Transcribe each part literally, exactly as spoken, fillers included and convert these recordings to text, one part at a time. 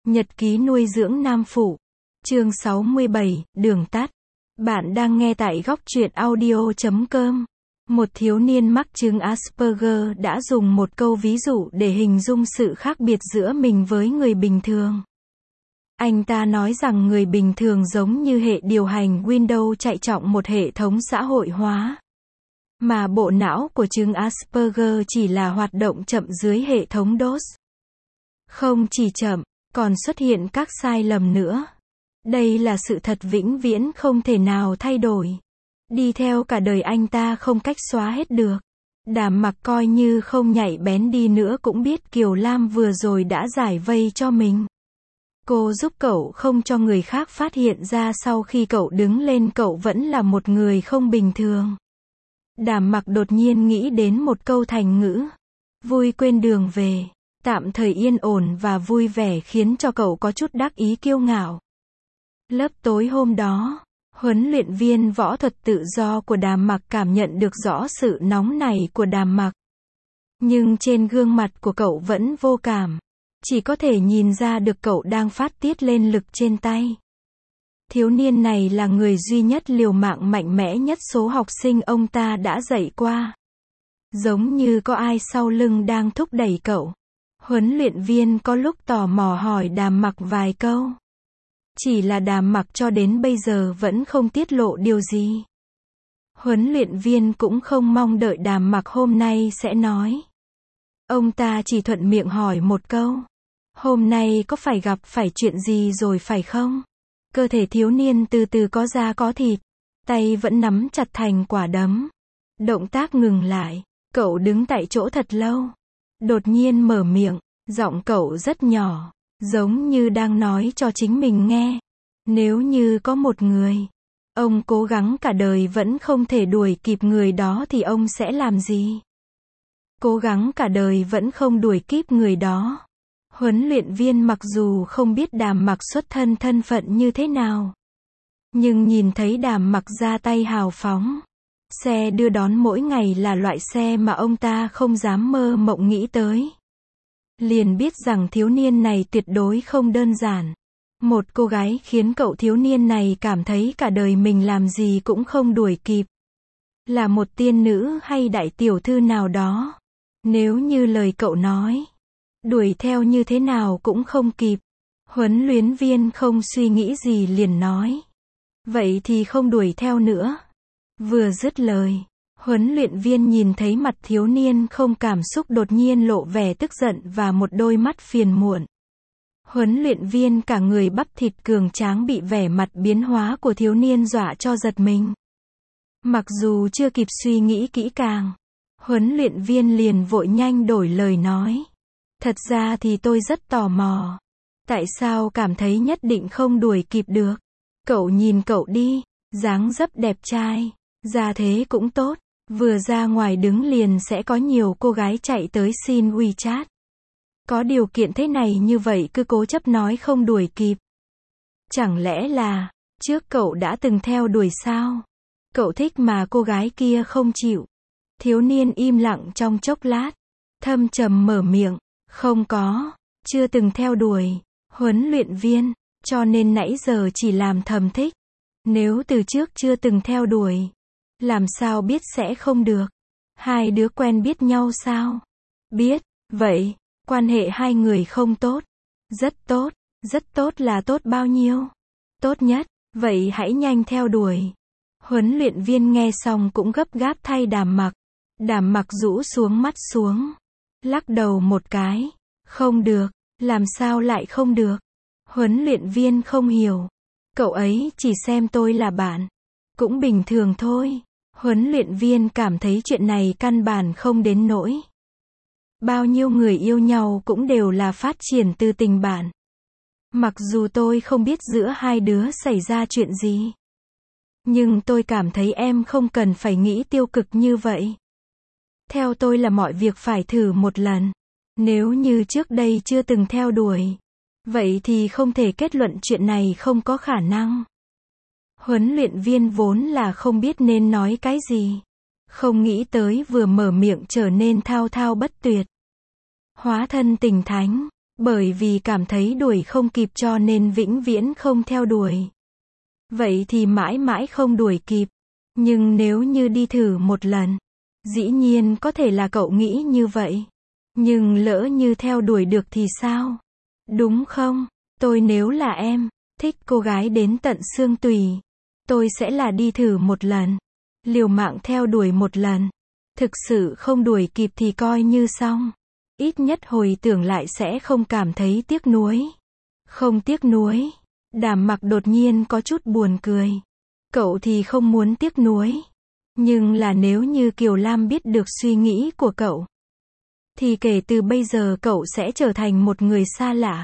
Nhật ký nuôi dưỡng nam phụ. Chương sáu mươi bảy, đường tắt. Bạn đang nghe tại góc truyện audio chấm com. Một thiếu niên mắc chứng Asperger đã dùng một câu ví dụ để hình dung sự khác biệt giữa mình với người bình thường. Anh ta nói rằng người bình thường giống như hệ điều hành Windows chạy trong một hệ thống xã hội hóa. Mà bộ não của chứng Asperger chỉ là hoạt động chậm dưới hệ thống đê ô ét. Không chỉ chậm, còn xuất hiện các sai lầm nữa. Đây là sự thật vĩnh viễn không thể nào thay đổi. Đi theo cả đời anh ta không cách xóa hết được. Đàm Mặc coi như không nhạy bén đi nữa cũng biết Kiều Lam vừa rồi đã giải vây cho mình. Cô giúp cậu không cho người khác phát hiện ra sau khi cậu đứng lên cậu vẫn là một người không bình thường. Đàm Mặc đột nhiên nghĩ đến một câu thành ngữ. Vui quên đường về. Tạm thời yên ổn và vui vẻ khiến cho cậu có chút đắc ý kiêu ngạo. Lớp tối hôm đó, huấn luyện viên võ thuật tự do của Đàm Mặc cảm nhận được rõ sự nóng nảy của Đàm Mặc. Nhưng trên gương mặt của cậu vẫn vô cảm. Chỉ có thể nhìn ra được cậu đang phát tiết lên lực trên tay. Thiếu niên này là người duy nhất liều mạng mạnh mẽ nhất số học sinh ông ta đã dạy qua. Giống như có ai sau lưng đang thúc đẩy cậu. Huấn luyện viên có lúc tò mò hỏi Đàm Mặc vài câu. Chỉ là Đàm Mặc cho đến bây giờ vẫn không tiết lộ điều gì. Huấn luyện viên cũng không mong đợi Đàm Mặc hôm nay sẽ nói. Ông ta chỉ thuận miệng hỏi một câu. Hôm nay có phải gặp phải chuyện gì rồi phải không? Cơ thể thiếu niên từ từ có da có thịt. Tay vẫn nắm chặt thành quả đấm. Động tác ngừng lại. Cậu đứng tại chỗ thật lâu. Đột nhiên mở miệng. Giọng cậu rất nhỏ. Giống như đang nói cho chính mình nghe. Nếu như có một người, ông cố gắng cả đời vẫn không thể đuổi kịp người đó thì ông sẽ làm gì? Cố gắng cả đời vẫn không đuổi kịp người đó. Huấn luyện viên mặc dù không biết Đàm Mặc xuất thân thân phận như thế nào. Nhưng nhìn thấy Đàm Mặc ra tay hào phóng. Xe đưa đón mỗi ngày là loại xe mà ông ta không dám mơ mộng nghĩ tới. Liền biết rằng thiếu niên này tuyệt đối không đơn giản. Một cô gái khiến cậu thiếu niên này cảm thấy cả đời mình làm gì cũng không đuổi kịp. Là một tiên nữ hay đại tiểu thư nào đó. Nếu như lời cậu nói, đuổi theo như thế nào cũng không kịp. Huấn luyện viên không suy nghĩ gì liền nói. Vậy thì không đuổi theo nữa. Vừa dứt lời, huấn luyện viên nhìn thấy mặt thiếu niên không cảm xúc đột nhiên lộ vẻ tức giận và một đôi mắt phiền muộn. Huấn luyện viên cả người bắp thịt cường tráng bị vẻ mặt biến hóa của thiếu niên dọa cho giật mình. Mặc dù chưa kịp suy nghĩ kỹ càng, huấn luyện viên liền vội nhanh đổi lời nói. Thật ra thì tôi rất tò mò. Tại sao cảm thấy nhất định không đuổi kịp được? Cậu nhìn cậu đi, dáng dấp đẹp trai, gia thế cũng tốt. Vừa ra ngoài đứng liền sẽ có nhiều cô gái chạy tới xin WeChat. Có điều kiện thế này như vậy cứ cố chấp nói không đuổi kịp. Chẳng lẽ là, trước cậu đã từng theo đuổi sao? Cậu thích mà cô gái kia không chịu. Thiếu niên im lặng trong chốc lát. Thâm trầm mở miệng. Không có, chưa từng theo đuổi. Huấn luyện viên, cho nên nãy giờ chỉ làm thầm thích. Nếu từ trước chưa từng theo đuổi, làm sao biết sẽ không được? Hai đứa quen biết nhau sao? Biết, vậy, quan hệ hai người không tốt. Rất tốt, rất tốt là tốt bao nhiêu? Tốt nhất, vậy hãy nhanh theo đuổi. Huấn luyện viên nghe xong cũng gấp gáp thay Đàm Mặc. Đàm Mặc rũ xuống mắt xuống. Lắc đầu một cái. Không được, làm sao lại không được? Huấn luyện viên không hiểu. Cậu ấy chỉ xem tôi là bạn. Cũng bình thường thôi. Huấn luyện viên cảm thấy chuyện này căn bản không đến nỗi. Bao nhiêu người yêu nhau cũng đều là phát triển từ tình bạn. Mặc dù tôi không biết giữa hai đứa xảy ra chuyện gì. Nhưng tôi cảm thấy em không cần phải nghĩ tiêu cực như vậy. Theo tôi là mọi việc phải thử một lần. Nếu như trước đây chưa từng theo đuổi, vậy thì không thể kết luận chuyện này không có khả năng. Huấn luyện viên vốn là không biết nên nói cái gì. Không nghĩ tới vừa mở miệng trở nên thao thao bất tuyệt. Hóa thân tình thánh. Bởi vì cảm thấy đuổi không kịp cho nên vĩnh viễn không theo đuổi. Vậy thì mãi mãi không đuổi kịp. Nhưng nếu như đi thử một lần, dĩ nhiên có thể là cậu nghĩ như vậy. Nhưng lỡ như theo đuổi được thì sao? Đúng không? Tôi nếu là em, thích cô gái đến tận xương tủy, tôi sẽ là đi thử một lần. Liều mạng theo đuổi một lần. Thực sự không đuổi kịp thì coi như xong. Ít nhất hồi tưởng lại sẽ không cảm thấy tiếc nuối. Không tiếc nuối. Đàm Mặc đột nhiên có chút buồn cười. Cậu thì không muốn tiếc nuối. Nhưng là nếu như Kiều Lam biết được suy nghĩ của cậu, thì kể từ bây giờ cậu sẽ trở thành một người xa lạ.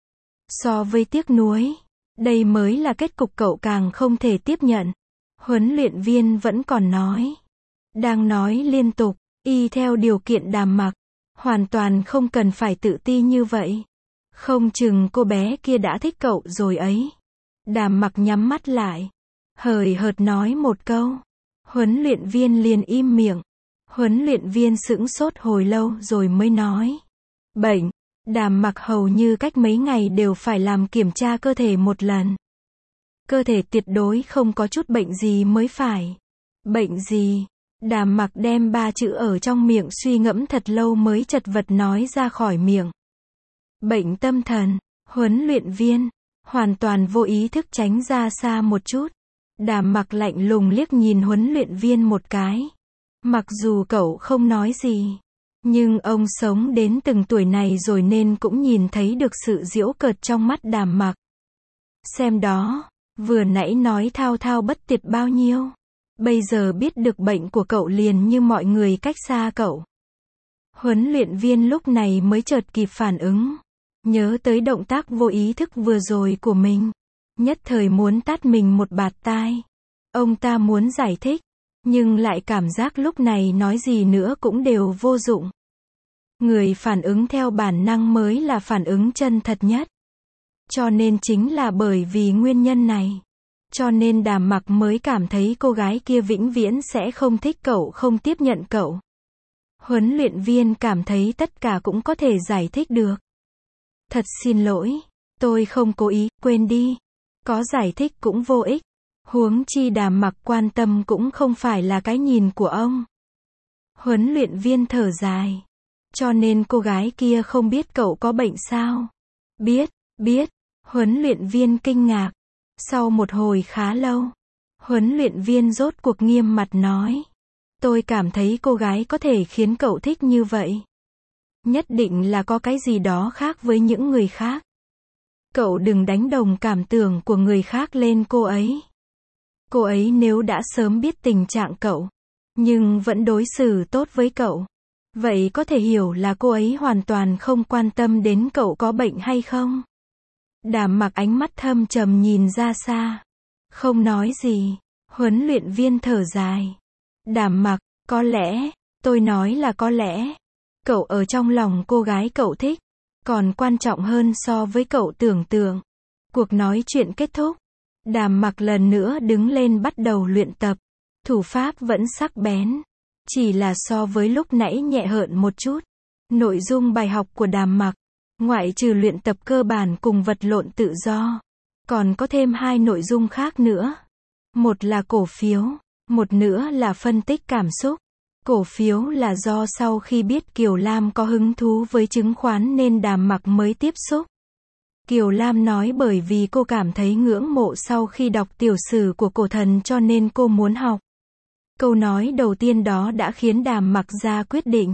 So với tiếc nuối, đây mới là kết cục cậu càng không thể tiếp nhận. Huấn luyện viên vẫn còn nói. Đang nói liên tục, y theo điều kiện Đàm Mặc. Hoàn toàn không cần phải tự ti như vậy. Không chừng cô bé kia đã thích cậu rồi ấy. Đàm Mặc nhắm mắt lại, hời hợt nói một câu. Huấn luyện viên liền im miệng. Huấn luyện viên sững sốt hồi lâu rồi mới nói. Bệnh. Đàm Mặc hầu như cách mấy ngày đều phải làm kiểm tra cơ thể một lần. Cơ thể tuyệt đối không có chút bệnh gì mới phải. Bệnh gì? Đàm Mặc đem ba chữ ở trong miệng suy ngẫm thật lâu mới chật vật nói ra khỏi miệng. Bệnh tâm thần. Huấn luyện viên hoàn toàn vô ý thức tránh ra xa một chút. Đàm Mặc lạnh lùng liếc nhìn huấn luyện viên một cái. Mặc dù cậu không nói gì, nhưng ông sống đến từng tuổi này rồi nên cũng nhìn thấy được sự giễu cợt trong mắt Đàm Mặc. Xem đó, vừa nãy nói thao thao bất tuyệt bao nhiêu. Bây giờ biết được bệnh của cậu liền như mọi người cách xa cậu. Huấn luyện viên lúc này mới chợt kịp phản ứng. Nhớ tới động tác vô ý thức vừa rồi của mình. Nhất thời muốn tát mình một bạt tai. Ông ta muốn giải thích, nhưng lại cảm giác lúc này nói gì nữa cũng đều vô dụng. Người phản ứng theo bản năng mới là phản ứng chân thật nhất. Cho nên chính là bởi vì nguyên nhân này. Cho nên Đàm Mặc mới cảm thấy cô gái kia vĩnh viễn sẽ không thích cậu, không tiếp nhận cậu. Huấn luyện viên cảm thấy tất cả cũng có thể giải thích được. Thật xin lỗi, tôi không cố ý, quên đi. Có giải thích cũng vô ích. Huống chi Đàm Mặc quan tâm cũng không phải là cái nhìn của ông. Huấn luyện viên thở dài. Cho nên cô gái kia không biết cậu có bệnh sao? Biết, biết. Huấn luyện viên kinh ngạc. Sau một hồi khá lâu, huấn luyện viên rốt cuộc nghiêm mặt nói. Tôi cảm thấy cô gái có thể khiến cậu thích như vậy. Nhất định là có cái gì đó khác với những người khác. Cậu đừng đánh đồng cảm tưởng của người khác lên cô ấy. Cô ấy nếu đã sớm biết tình trạng cậu, nhưng vẫn đối xử tốt với cậu, vậy có thể hiểu là cô ấy hoàn toàn không quan tâm đến cậu có bệnh hay không. Đàm Mặc ánh mắt thâm trầm nhìn ra xa. Không nói gì. Huấn luyện viên thở dài. Đàm Mặc, có lẽ, tôi nói là có lẽ. Cậu ở trong lòng cô gái cậu thích. Còn quan trọng hơn so với cậu tưởng tượng. Cuộc nói chuyện kết thúc. Đàm Mặc lần nữa đứng lên bắt đầu luyện tập. Thủ pháp vẫn sắc bén. Chỉ là so với lúc nãy nhẹ hợn một chút. Nội dung bài học của Đàm Mặc, ngoại trừ luyện tập cơ bản cùng vật lộn tự do, còn có thêm hai nội dung khác nữa. Một là cổ phiếu, một nữa là phân tích cảm xúc. Cổ phiếu là do sau khi biết Kiều Lam có hứng thú với chứng khoán nên Đàm Mặc mới tiếp xúc. Kiều Lam nói bởi vì cô cảm thấy ngưỡng mộ sau khi đọc tiểu sử của cổ thần cho nên cô muốn học. Câu nói đầu tiên đó đã khiến Đàm Mặc ra quyết định.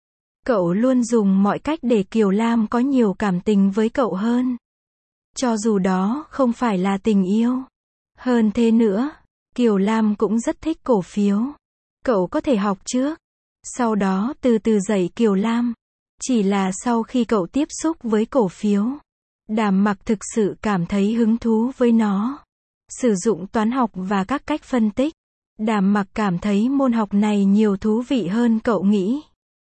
Cậu luôn dùng mọi cách để Kiều Lam có nhiều cảm tình với cậu hơn. Cho dù đó không phải là tình yêu. Hơn thế nữa, Kiều Lam cũng rất thích cổ phiếu. Cậu có thể học trước, sau đó từ từ dạy Kiều Lam. Chỉ là sau khi cậu tiếp xúc với cổ phiếu, Đàm Mặc thực sự cảm thấy hứng thú với nó. Sử dụng toán học và các cách phân tích, Đàm Mặc cảm thấy môn học này nhiều thú vị hơn cậu nghĩ.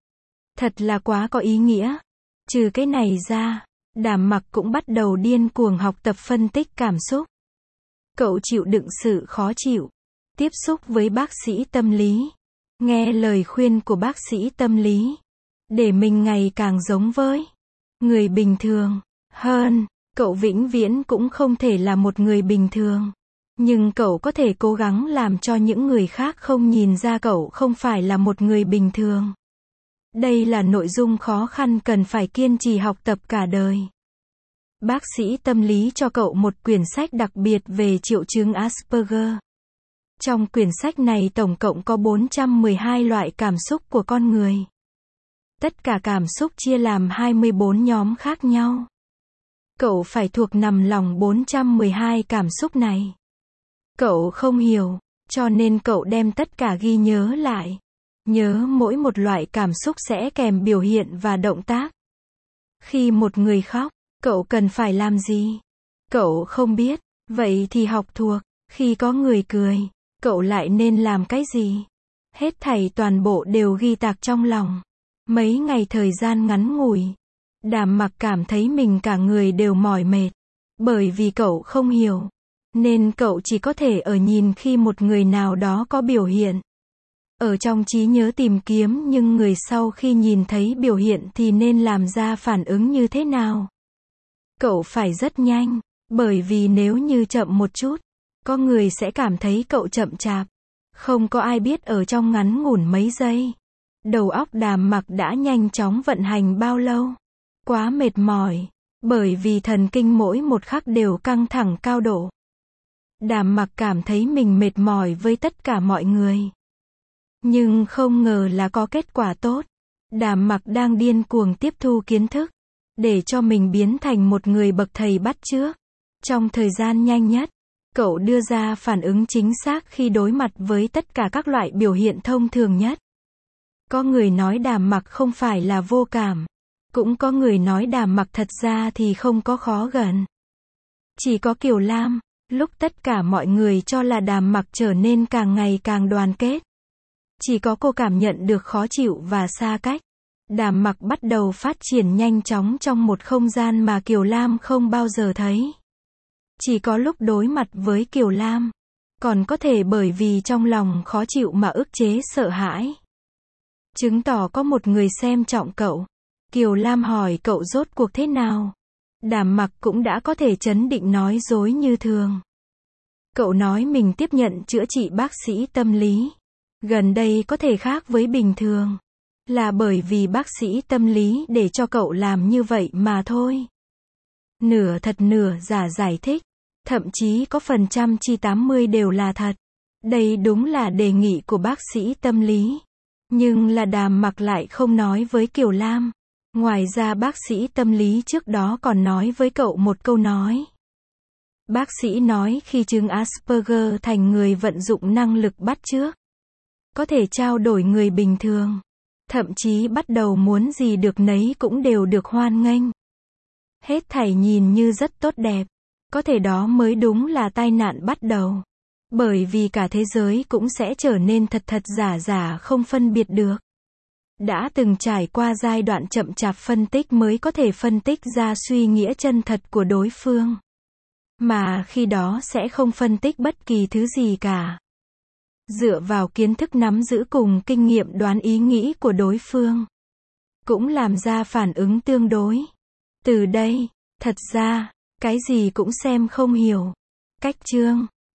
Thật là quá có ý nghĩa. Trừ cái này ra, Đàm Mặc cũng bắt đầu điên cuồng học tập phân tích cảm xúc. Cậu chịu đựng sự khó chịu, tiếp xúc với bác sĩ tâm lý, nghe lời khuyên của bác sĩ tâm lý, để mình ngày càng giống với người bình thường. Hơn, cậu vĩnh viễn cũng không thể là một người bình thường. Nhưng cậu có thể cố gắng làm cho những người khác không nhìn ra cậu không phải là một người bình thường. Đây là nội dung khó khăn cần phải kiên trì học tập cả đời. Bác sĩ tâm lý cho cậu một quyển sách đặc biệt về triệu chứng Asperger. Trong quyển sách này tổng cộng có bốn trăm mười hai loại cảm xúc của con người. Tất cả cảm xúc chia làm hai mươi bốn nhóm khác nhau. Cậu phải thuộc nằm lòng bốn trăm mười hai cảm xúc này. Cậu không hiểu, cho nên cậu đem tất cả ghi nhớ lại. Nhớ mỗi một loại cảm xúc sẽ kèm biểu hiện và động tác. Khi một người khóc, cậu cần phải làm gì? Cậu không biết, vậy thì học thuộc. Khi có người cười, cậu lại nên làm cái gì? Hết thảy toàn bộ đều ghi tạc trong lòng. Mấy ngày thời gian ngắn ngủi, Đàm Mặc cảm thấy mình cả người đều mỏi mệt. Bởi vì cậu không hiểu, nên cậu chỉ có thể ở nhìn khi một người nào đó có biểu hiện. Ở trong trí nhớ tìm kiếm nhưng người sau khi nhìn thấy biểu hiện thì nên làm ra phản ứng như thế nào? Cậu phải rất nhanh, bởi vì nếu như chậm một chút, có người sẽ cảm thấy cậu chậm chạp. Không có ai biết ở trong ngắn ngủn mấy giây, đầu óc Đàm Mặc đã nhanh chóng vận hành bao lâu. Quá mệt mỏi, bởi vì thần kinh mỗi một khắc đều căng thẳng cao độ. Đàm Mặc cảm thấy mình mệt mỏi với tất cả mọi người. Nhưng không ngờ là có kết quả tốt. Đàm Mặc đang điên cuồng tiếp thu kiến thức, để cho mình biến thành một người bậc thầy bắt chước. Trong thời gian nhanh nhất, cậu đưa ra phản ứng chính xác khi đối mặt với tất cả các loại biểu hiện thông thường nhất. Có người nói Đàm Mặc không phải là vô cảm. Cũng có người nói Đàm Mặc thật ra thì không có khó gần. Chỉ có Kiều Lam, lúc tất cả mọi người cho là Đàm Mặc trở nên càng ngày càng đoàn kết. Chỉ có cô cảm nhận được khó chịu và xa cách. Đàm Mặc bắt đầu phát triển nhanh chóng trong một không gian mà Kiều Lam không bao giờ thấy. Chỉ có lúc đối mặt với Kiều Lam, còn có thể bởi vì trong lòng khó chịu mà ức chế sợ hãi. Chứng tỏ có một người xem trọng cậu. Kiều Lam hỏi cậu rốt cuộc thế nào? Đàm Mặc cũng đã có thể trấn định nói dối như thường. Cậu nói mình tiếp nhận chữa trị bác sĩ tâm lý. Gần đây có thể khác với bình thường. Là bởi vì bác sĩ tâm lý để cho cậu làm như vậy mà thôi. Nửa thật nửa giả giải thích. Thậm chí có phần trăm chi tám mươi đều là thật. Đây đúng là đề nghị của bác sĩ tâm lý. Nhưng là Đàm Mặc lại không nói với Kiều Lam. Ngoài ra bác sĩ tâm lý trước đó còn nói với cậu một câu nói. Bác sĩ nói khi chứng Asperger thành người vận dụng năng lực bắt chước. Có thể trao đổi người bình thường. Thậm chí bắt đầu muốn gì được nấy cũng đều được hoan nghênh. Hết thảy nhìn như rất tốt đẹp. Có thể đó mới đúng là tai nạn bắt đầu. Bởi vì cả thế giới cũng sẽ trở nên thật thật giả giả không phân biệt được. Đã từng trải qua giai đoạn chậm chạp phân tích mới có thể phân tích ra suy nghĩa chân thật của đối phương. Mà khi đó sẽ không phân tích bất kỳ thứ gì cả. Dựa vào kiến thức nắm giữ cùng kinh nghiệm đoán ý nghĩ của đối phương. Cũng làm ra phản ứng tương đối. Từ đây, thật ra, cái gì cũng xem không hiểu. Cách chương